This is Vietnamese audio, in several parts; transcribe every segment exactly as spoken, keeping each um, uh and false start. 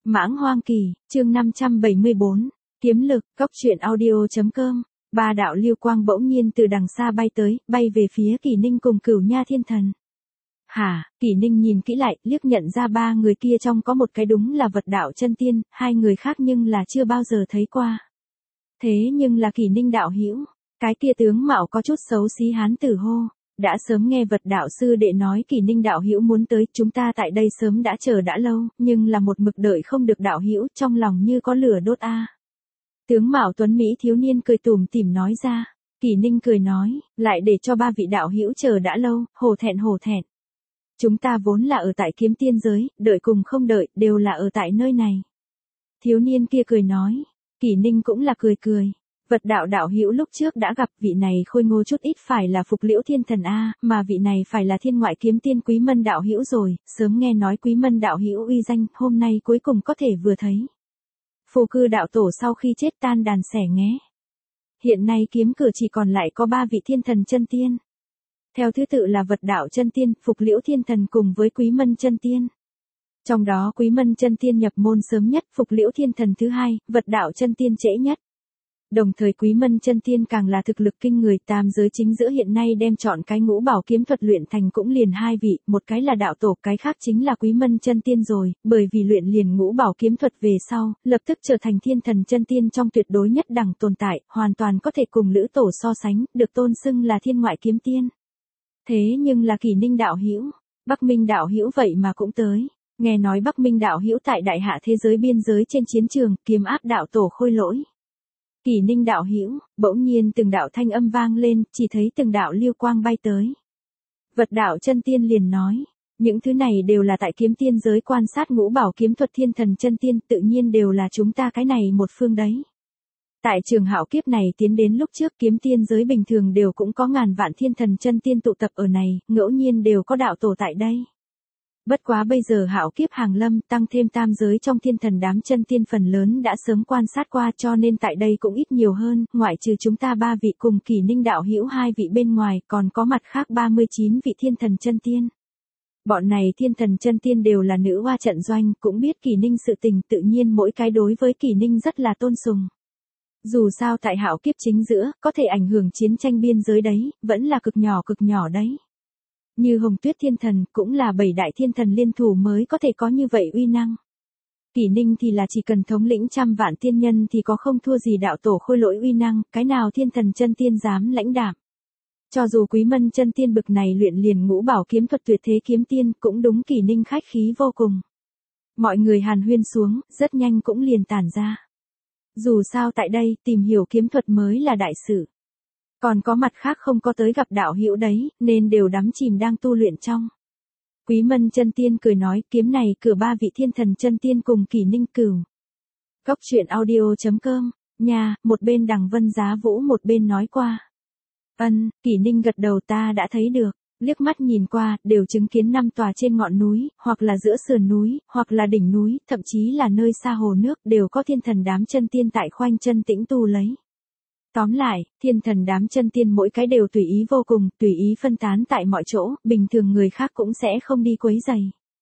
Mãng Hoang Kỳ, chương năm trăm bảy mươi bốn, kiếm lực, góc truyện audio.com, ba đạo lưu quang bỗng nhiên từ đằng xa bay tới, bay về phía Kỷ Ninh cùng Cửu Nha Thiên Thần. Hả, Kỷ Ninh nhìn kỹ lại, liếc nhận ra ba người kia trong có một cái đúng là vật đạo chân tiên, hai người khác nhưng là chưa bao giờ thấy qua. Thế nhưng là Kỷ Ninh đạo hữu, cái kia tướng mạo có chút xấu xí hán tử hô. Đã sớm nghe vật đạo sư đệ nói Kỷ Ninh đạo hữu muốn tới, chúng ta tại đây sớm đã chờ đã lâu, nhưng là một mực đợi không được đạo hữu, trong lòng như có lửa đốt a. Tướng mạo tuấn mỹ thiếu niên cười tủm tỉm nói ra. Kỷ Ninh cười nói, lại để cho ba vị đạo hữu chờ đã lâu, hổ thẹn hổ thẹn. Chúng ta vốn là ở tại Kiếm Tiên giới, đợi cùng không đợi, đều là ở tại nơi này. Thiếu niên kia cười nói, Kỷ Ninh cũng là cười cười. Vật đạo đạo hữu lúc trước đã gặp, vị này khôi ngô chút ít phải là Phục Liễu Thiên Thần a, mà vị này phải là Thiên Ngoại Kiếm Tiên Quý Mân đạo hữu rồi, sớm nghe nói Quý Mân đạo hữu uy danh, hôm nay cuối cùng có thể vừa thấy. Phù Cư đạo tổ sau khi chết tan đàn xẻ nghé. Hiện nay kiếm cửa chỉ còn lại có ba vị Thiên Thần chân tiên. Theo thứ tự là Vật đạo chân tiên, Phục Liễu Thiên Thần cùng với Quý Mân chân tiên. Trong đó Quý Mân chân tiên nhập môn sớm nhất, Phục Liễu Thiên Thần thứ hai, Vật đạo chân tiên trễ nhất. Đồng thời Quý Mân chân tiên càng là thực lực kinh người, tam giới chính giữa hiện nay đem chọn cái ngũ bảo kiếm thuật luyện thành cũng liền hai vị, một cái là đạo tổ, cái khác chính là Quý Mân chân tiên rồi, bởi vì luyện liền ngũ bảo kiếm thuật về sau, lập tức trở thành Thiên Thần chân tiên trong tuyệt đối nhất đẳng tồn tại, hoàn toàn có thể cùng Lữ tổ so sánh, được tôn xưng là Thiên Ngoại Kiếm Tiên. Thế nhưng là Kỷ Ninh đạo hữu, Bắc Minh đạo hữu vậy mà cũng tới. Nghe nói Bắc Minh đạo hữu tại đại hạ thế giới biên giới trên chiến trường, kiếm áp đạo tổ Khôi Lỗi. Kỷ Ninh đạo hữu, bỗng nhiên từng đạo thanh âm vang lên, chỉ thấy từng đạo lưu quang bay tới. Vật đạo chân tiên liền nói, những thứ này đều là tại Kiếm Tiên giới quan sát ngũ bảo kiếm thuật Thiên Thần chân tiên, tự nhiên đều là chúng ta cái này một phương đấy. Tại trường hạo kiếp này tiến đến lúc trước, Kiếm Tiên giới bình thường đều cũng có ngàn vạn Thiên Thần chân tiên tụ tập ở này, ngẫu nhiên đều có đạo tổ tại đây. Bất quá bây giờ hạo kiếp hàng lâm, tăng thêm tam giới trong Thiên Thần đám chân tiên phần lớn đã sớm quan sát qua, cho nên tại đây cũng ít nhiều hơn, ngoại trừ chúng ta ba vị cùng Kỷ Ninh đạo hữu hai vị bên ngoài, còn có mặt khác ba mươi chín vị Thiên Thần chân tiên. Bọn này Thiên Thần chân tiên đều là nữ hoa trận doanh, cũng biết Kỷ Ninh sự tình, tự nhiên mỗi cái đối với Kỷ Ninh rất là tôn sùng. Dù sao tại hạo kiếp chính giữa, có thể ảnh hưởng chiến tranh biên giới đấy, vẫn là cực nhỏ cực nhỏ đấy. Như Hồng Tuyết Thiên Thần, cũng là bảy đại thiên thần liên thủ mới có thể có như vậy uy năng. Kỷ Ninh thì là chỉ cần thống lĩnh trăm vạn tiên nhân thì có không thua gì đạo tổ Khôi Lỗi uy năng, cái nào Thiên Thần chân tiên dám lãnh đạm. Cho dù Quý Mân chân tiên bực này luyện liền ngũ bảo kiếm thuật tuyệt thế kiếm tiên, cũng đúng Kỷ Ninh khách khí vô cùng. Mọi người hàn huyên xuống, rất nhanh cũng liền tản ra. Dù sao tại đây, tìm hiểu kiếm thuật mới là đại sự. Còn có mặt khác không có tới gặp đạo hữu đấy, nên đều đắm chìm đang tu luyện trong. Quý Mân chân tiên cười nói, kiếm này cửa ba vị Thiên Thần chân tiên cùng Kỷ Ninh cửu. Góc truyện audio.com, nha, một bên Đằng Vân Giá Vũ một bên nói qua. Ân, Kỷ Ninh gật đầu, ta đã thấy được, liếc mắt nhìn qua, đều chứng kiến năm tòa trên ngọn núi, hoặc là giữa sườn núi, hoặc là đỉnh núi, thậm chí là nơi xa hồ nước, đều có Thiên Thần đám chân tiên tại khoanh chân tĩnh tu lấy. Tóm lại, Thiên Thần đám chân tiên mỗi cái đều tùy ý vô cùng, tùy ý phân tán tại mọi chỗ, bình thường người khác cũng sẽ không đi quấy rầy.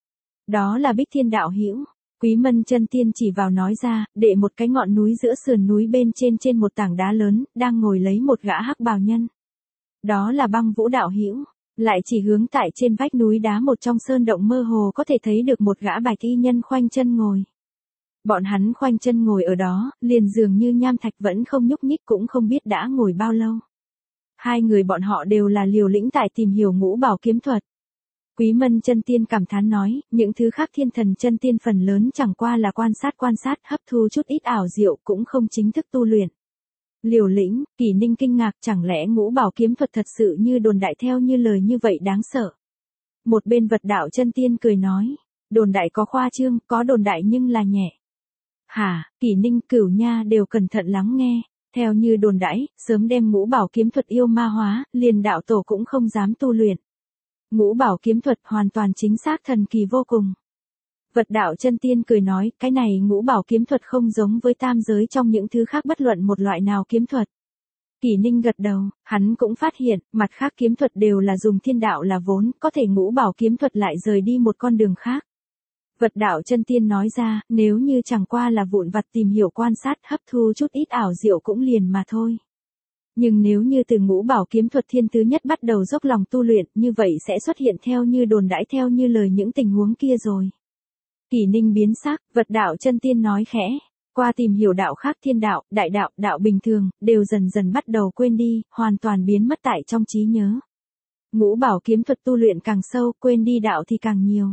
Đó là Bích Thiên đạo hữu. Quý Mân chân tiên chỉ vào nói ra, để một cái ngọn núi giữa sườn núi bên trên trên một tảng đá lớn, đang ngồi lấy một gã hắc bào nhân. Đó là Băng Vũ đạo hữu. Lại chỉ hướng tại trên vách núi đá một trong sơn động mơ hồ có thể thấy được một gã bạch y nhân khoanh chân ngồi. Bọn hắn khoanh chân ngồi ở đó, liền dường như nham thạch vẫn không nhúc nhích, cũng không biết đã ngồi bao lâu. Hai người bọn họ đều là liều lĩnh tại tìm hiểu ngũ bảo kiếm thuật. Quý Mân chân tiên cảm thán nói, những thứ khác Thiên Thần chân tiên phần lớn chẳng qua là quan sát quan sát, hấp thu chút ít ảo diệu, cũng không chính thức tu luyện. Liều lĩnh, Kỷ Ninh kinh ngạc, chẳng lẽ ngũ bảo kiếm thuật thật sự như đồn đại theo như lời như vậy đáng sợ. Một bên Vật đạo chân tiên cười nói, đồn đại có khoa trương, có đồn đại nhưng là nhẹ. Hả, Kỷ Ninh Cửu Nha đều cẩn thận lắng nghe, theo như đồn đãi, sớm đem ngũ bảo kiếm thuật yêu ma hóa, liền đạo tổ cũng không dám tu luyện. Ngũ bảo kiếm thuật hoàn toàn chính xác thần kỳ vô cùng. Vật đạo chân tiên cười nói, cái này ngũ bảo kiếm thuật không giống với tam giới trong những thứ khác bất luận một loại nào kiếm thuật. Kỷ Ninh gật đầu, hắn cũng phát hiện, mặt khác kiếm thuật đều là dùng thiên đạo là vốn, có thể ngũ bảo kiếm thuật lại rời đi một con đường khác. Vật đạo chân tiên nói ra, nếu như chẳng qua là vụn vặt tìm hiểu quan sát hấp thu chút ít ảo diệu cũng liền mà thôi. Nhưng nếu như từ ngũ bảo kiếm thuật thiên thứ nhất bắt đầu dốc lòng tu luyện, như vậy sẽ xuất hiện theo như đồn đãi theo như lời những tình huống kia rồi. Kỷ Ninh biến sắc, vật đạo chân tiên nói khẽ. Qua tìm hiểu đạo khác thiên đạo, đại đạo, đạo bình thường, đều dần dần bắt đầu quên đi, hoàn toàn biến mất tại trong trí nhớ. Ngũ bảo kiếm thuật tu luyện càng sâu, quên đi đạo thì càng nhiều.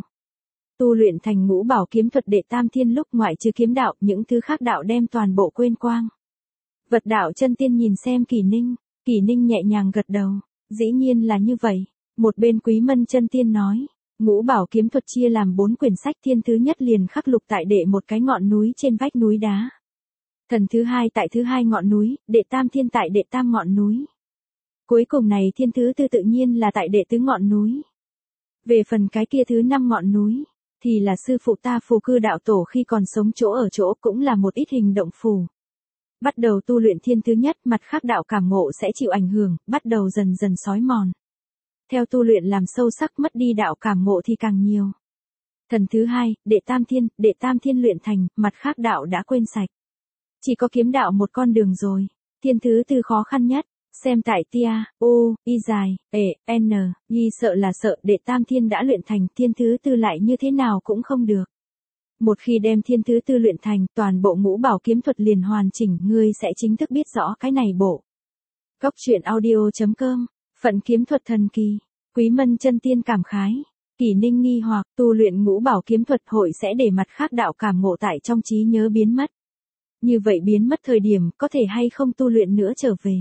Tu luyện thành ngũ bảo kiếm thuật đệ tam thiên lúc ngoại trừ kiếm đạo, những thứ khác đạo đem toàn bộ quên quang. Vật đạo chân tiên nhìn xem Kỷ Ninh, Kỷ Ninh nhẹ nhàng gật đầu, dĩ nhiên là như vậy. Một bên Quý Mân chân tiên nói, ngũ bảo kiếm thuật chia làm bốn quyển sách, thiên thứ nhất liền khắc lục tại đệ một cái ngọn núi trên vách núi đá. Thần thứ hai tại thứ hai ngọn núi, đệ tam thiên tại đệ tam ngọn núi. Cuối cùng này thiên thứ tư tự nhiên là tại đệ tứ ngọn núi. Về phần cái kia thứ năm ngọn núi, thì là sư phụ ta Phù Cư đạo tổ khi còn sống chỗ ở chỗ cũng là một ít hình động phù. Bắt đầu tu luyện thiên thứ nhất, mặt khác đạo cảm ngộ sẽ chịu ảnh hưởng, bắt đầu dần dần xói mòn. Theo tu luyện làm sâu sắc mất đi đạo cảm ngộ thì càng nhiều. Thần thứ hai, đệ tam thiên, đệ tam thiên luyện thành, mặt khác đạo đã quên sạch. Chỉ có kiếm đạo một con đường rồi. Thiên thứ tư khó khăn nhất, xem tại tia, u, y dài, e, n, nhi sợ là sợ đệ tam thiên đã luyện thành, thiên thứ tư lại như thế nào cũng không được. Một khi đem thiên thứ tư luyện thành, toàn bộ ngũ bảo kiếm thuật liền hoàn chỉnh, ngươi sẽ chính thức biết rõ cái này bộ. Cốc truyện audio chấm com, phận kiếm thuật thần kỳ, Quý Mân chân tiên cảm khái. Kỷ Ninh nghi hoặc, tu luyện ngũ bảo kiếm thuật hội sẽ để mặt khác đạo cảm ngộ tại trong trí nhớ biến mất. Như vậy biến mất thời điểm, có thể hay không tu luyện nữa trở về?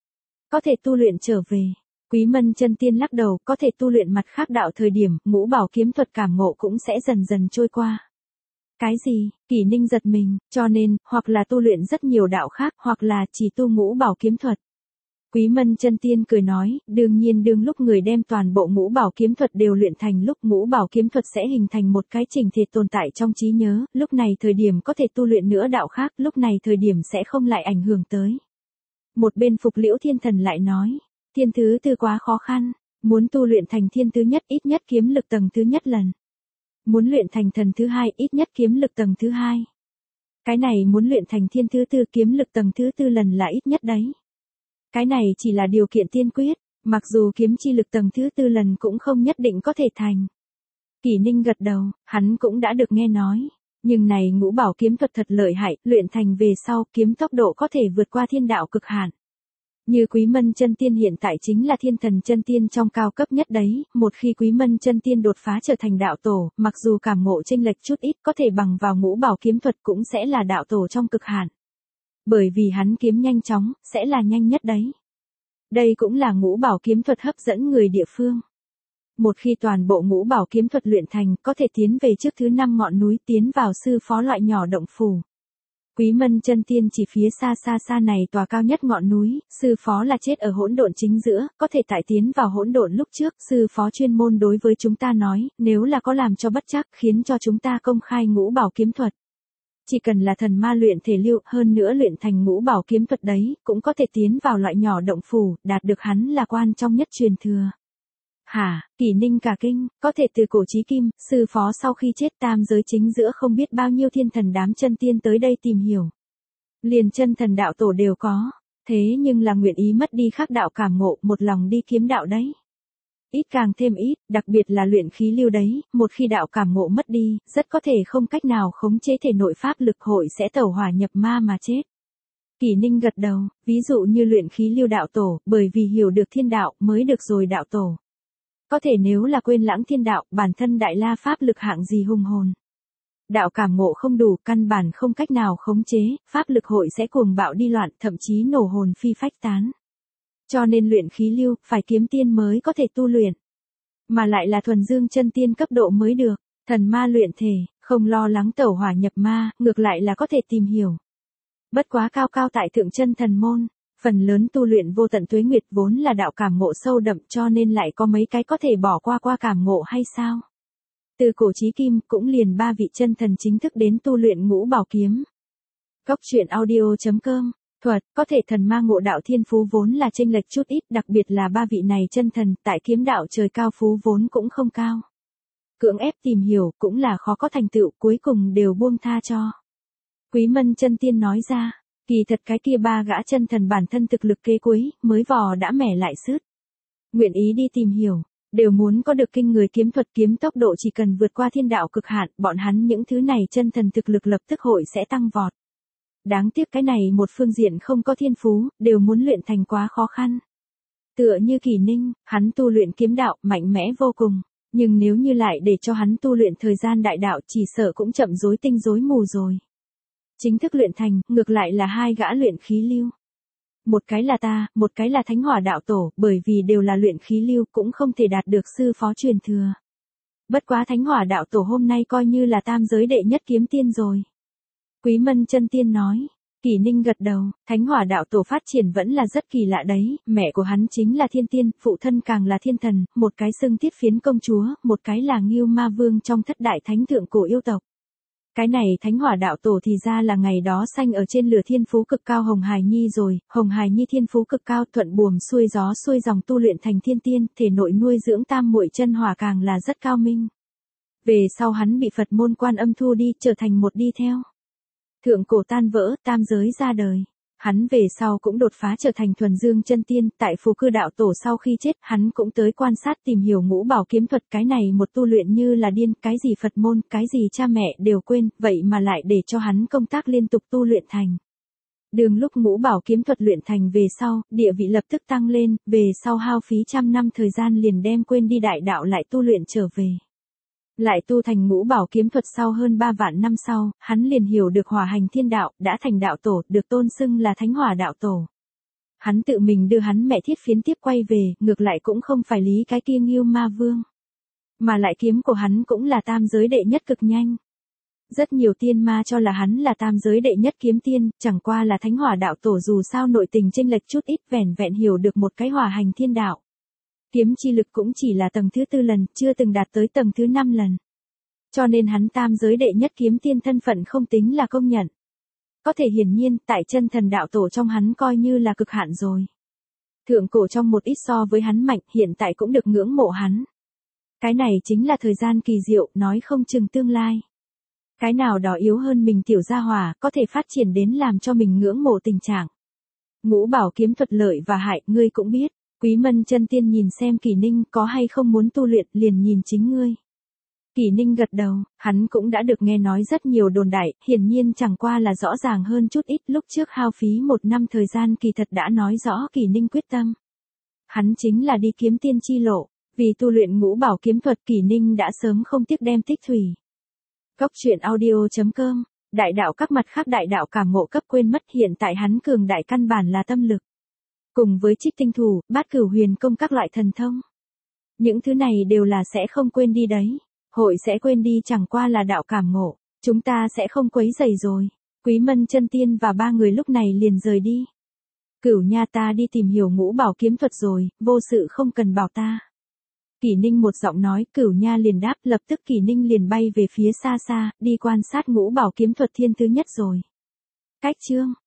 Có thể tu luyện trở về. Quý Mân chân tiên lắc đầu, có thể tu luyện mặt khác đạo thời điểm, ngũ bảo kiếm thuật cảm ngộ cũng sẽ dần dần trôi qua. Cái gì? Kỷ Ninh giật mình, cho nên, hoặc là tu luyện rất nhiều đạo khác, hoặc là chỉ tu ngũ bảo kiếm thuật. Quý Mân chân tiên cười nói, đương nhiên đương lúc người đem toàn bộ ngũ bảo kiếm thuật đều luyện thành lúc ngũ bảo kiếm thuật sẽ hình thành một cái trình thể tồn tại trong trí nhớ, lúc này thời điểm có thể tu luyện nữa đạo khác, lúc này thời điểm sẽ không lại ảnh hưởng tới. Một bên Phục Liễu Thiên Thần lại nói, thiên thứ tư quá khó khăn, muốn tu luyện thành thiên thứ nhất ít nhất kiếm lực tầng thứ nhất lần. Muốn luyện thành thần thứ hai ít nhất kiếm lực tầng thứ hai. Cái này muốn luyện thành thiên thứ tư kiếm lực tầng thứ tư lần là ít nhất đấy. Cái này chỉ là điều kiện tiên quyết, mặc dù kiếm chi lực tầng thứ tư lần cũng không nhất định có thể thành. Kỷ Ninh gật đầu, hắn cũng đã được nghe nói. Nhưng này ngũ bảo kiếm thuật thật lợi hại, luyện thành về sau kiếm tốc độ có thể vượt qua thiên đạo cực hạn. Như Quý Mân chân tiên hiện tại chính là thiên thần chân tiên trong cao cấp nhất đấy, một khi Quý Mân chân tiên đột phá trở thành đạo tổ, mặc dù cảm ngộ chênh lệch chút ít có thể bằng vào ngũ bảo kiếm thuật cũng sẽ là đạo tổ trong cực hạn. Bởi vì hắn kiếm nhanh chóng, sẽ là nhanh nhất đấy. Đây cũng là ngũ bảo kiếm thuật hấp dẫn người địa phương. Một khi toàn bộ ngũ bảo kiếm thuật luyện thành, có thể tiến về trước thứ năm ngọn núi, tiến vào sư phó loại nhỏ động phủ. Quý Mân chân tiên chỉ phía xa xa xa này tòa cao nhất ngọn núi, sư phó là chết ở hỗn độn chính giữa, có thể tại tiến vào hỗn độn lúc trước, sư phó chuyên môn đối với chúng ta nói, nếu là có làm cho bất chắc, khiến cho chúng ta công khai ngũ bảo kiếm thuật. Chỉ cần là thần ma luyện thể lưu, hơn nữa luyện thành ngũ bảo kiếm thuật đấy, cũng có thể tiến vào loại nhỏ động phủ, đạt được hắn là quan trong nhất truyền thừa. Hả, Kỷ Ninh cả kinh, có thể từ cổ chí kim, sư phó sau khi chết tam giới chính giữa không biết bao nhiêu thiên thần đám chân tiên tới đây tìm hiểu. Liền chân thần đạo tổ đều có, thế nhưng là nguyện ý mất đi khác đạo cảm ngộ, một lòng đi kiếm đạo đấy. Ít càng thêm ít, đặc biệt là luyện khí lưu đấy, một khi đạo cảm ngộ mất đi, rất có thể không cách nào khống chế thể nội pháp lực hội sẽ tẩu hỏa nhập ma mà chết. Kỷ Ninh gật đầu, ví dụ như luyện khí lưu đạo tổ, bởi vì hiểu được thiên đạo mới được rồi đạo tổ. Có thể nếu là quên lãng thiên đạo, bản thân đại la pháp lực hạng gì hùng hồn. Đạo cảm ngộ không đủ, căn bản không cách nào khống chế, pháp lực hội sẽ cuồng bạo đi loạn, thậm chí nổ hồn phi phách tán. Cho nên luyện khí lưu, phải kiếm tiên mới có thể tu luyện. Mà lại là thuần dương chân tiên cấp độ mới được, thần ma luyện thể, không lo lắng tẩu hỏa nhập ma, ngược lại là có thể tìm hiểu. Bất quá cao cao tại thượng chân thần môn, phần lớn tu luyện vô tận tuế nguyệt vốn là đạo cảm ngộ sâu đậm cho nên lại có mấy cái có thể bỏ qua qua cảm ngộ hay sao? Từ cổ chí kim cũng liền ba vị chân thần chính thức đến tu luyện ngũ bảo kiếm. Cốc truyện audio chấm com, thuật, có thể thần ma ngộ đạo thiên phú vốn là chênh lệch chút ít, đặc biệt là ba vị này chân thần, tại kiếm đạo trời cao phú vốn cũng không cao. Cưỡng ép tìm hiểu cũng là khó có thành tựu, cuối cùng đều buông tha cho. Quý Mân Chân Tiên nói ra, kỳ thật cái kia ba gã chân thần bản thân thực lực kế cuối, mới vò đã mẻ lại sứt. Nguyện ý đi tìm hiểu, đều muốn có được kinh người kiếm thuật, kiếm tốc độ chỉ cần vượt qua thiên đạo cực hạn, bọn hắn những thứ này chân thần thực lực lập tức hội sẽ tăng vọt. Đáng tiếc cái này một phương diện không có thiên phú, đều muốn luyện thành quá khó khăn. Tựa như Kỳ Ninh, hắn tu luyện kiếm đạo, mạnh mẽ vô cùng, nhưng nếu như lại để cho hắn tu luyện thời gian đại đạo chỉ sợ cũng chậm rối tinh rối mù rồi. Chính thức luyện thành, ngược lại là hai gã luyện khí lưu. Một cái là ta, một cái là Thánh Hỏa đạo tổ, bởi vì đều là luyện khí lưu cũng không thể đạt được sư phó truyền thừa. Bất quá Thánh Hỏa đạo tổ hôm nay coi như là tam giới đệ nhất kiếm tiên rồi. Quý Mân Chân Tiên nói. Kỳ Ninh gật đầu, Thánh Hỏa đạo tổ phát triển vẫn là rất kỳ lạ đấy, mẹ của hắn chính là thiên tiên, phụ thân càng là thiên thần, một cái xưng Tiết Phiến công chúa, một cái là Ngưu Ma Vương trong thất đại thánh thượng cổ yêu tộc. Cái này Thánh Hỏa đạo tổ thì ra là ngày đó sanh ở trên lửa thiên phú cực cao Hồng Hải Nhi rồi, Hồng Hải Nhi thiên phú cực cao thuận buồm xuôi gió xuôi dòng tu luyện thành thiên tiên, thể nội nuôi dưỡng tam muội chân hỏa càng là rất cao minh. Về sau hắn bị Phật môn Quan Âm thu đi, trở thành một đi theo. Thượng cổ tan vỡ, tam giới ra đời. Hắn về sau cũng đột phá trở thành thuần dương chân tiên, tại Phù Cư đạo tổ sau khi chết, hắn cũng tới quan sát tìm hiểu ngũ bảo kiếm thuật, cái này một tu luyện như là điên, cái gì Phật môn, cái gì cha mẹ đều quên, vậy mà lại để cho hắn công tác liên tục tu luyện thành. Đường lúc ngũ bảo kiếm thuật luyện thành về sau, địa vị lập tức tăng lên, về sau hao phí trăm năm thời gian liền đem quên đi đại đạo lại tu luyện trở về. Lại tu thành ngũ bảo kiếm thuật sau hơn ba vạn năm sau, hắn liền hiểu được hỏa hành thiên đạo, đã thành đạo tổ, được tôn xưng là Thánh Hỏa đạo tổ. Hắn tự mình đưa hắn mẹ Thiết Phiến tiếp quay về, ngược lại cũng không phải lý cái kia Ngưu Ma Vương. Mà lại kiếm của hắn cũng là tam giới đệ nhất cực nhanh. Rất nhiều tiên ma cho là hắn là tam giới đệ nhất kiếm tiên, chẳng qua là Thánh Hỏa đạo tổ dù sao nội tình chênh lệch chút ít, vẻn vẹn hiểu được một cái hỏa hành thiên đạo. Kiếm chi lực cũng chỉ là tầng thứ tư lần, chưa từng đạt tới tầng thứ năm lần. Cho nên hắn tam giới đệ nhất kiếm tiên thân phận không tính là công nhận. Có thể hiển nhiên, tại chân thần đạo tổ trong hắn coi như là cực hạn rồi. Thượng cổ trong một ít so với hắn mạnh, hiện tại cũng được ngưỡng mộ hắn. Cái này chính là thời gian kỳ diệu, nói không chừng tương lai. Cái nào đó yếu hơn mình tiểu gia hỏa, có thể phát triển đến làm cho mình ngưỡng mộ tình trạng. Ngũ bảo kiếm thuật lợi và hại, ngươi cũng biết. Quý Mân Chân Tiên nhìn xem Kỳ Ninh có hay không muốn tu luyện, liền nhìn chính ngươi. Kỳ Ninh gật đầu, hắn cũng đã được nghe nói rất nhiều đồn đại, hiển nhiên chẳng qua là rõ ràng hơn chút ít, lúc trước hao phí một năm thời gian kỳ thật đã nói rõ Kỳ Ninh quyết tâm. Hắn chính là đi kiếm tiên chi lộ, vì tu luyện ngũ bảo kiếm thuật Kỳ Ninh đã sớm không tiếc đem tích thủy. Cốc truyện audio chấm com, đại đạo các mặt khác đại đạo cảm ngộ cấp quên mất, hiện tại hắn cường đại căn bản là tâm lực. Cùng với Trích Tinh Thủ, Bát Cửu Huyền Công các loại thần thông. Những thứ này đều là sẽ không quên đi đấy. Hội sẽ quên đi chẳng qua là đạo cảm ngộ. Chúng ta sẽ không quấy rầy rồi. Quý Mân Chân Tiên và ba người lúc này liền rời đi. Cửu Nha, ta đi tìm hiểu ngũ bảo kiếm thuật rồi, vô sự không cần bảo ta. Kỳ Ninh một giọng nói, Cửu Nha liền đáp, lập tức Kỳ Ninh liền bay về phía xa xa, đi quan sát ngũ bảo kiếm thuật thiên thứ nhất rồi. Cách chương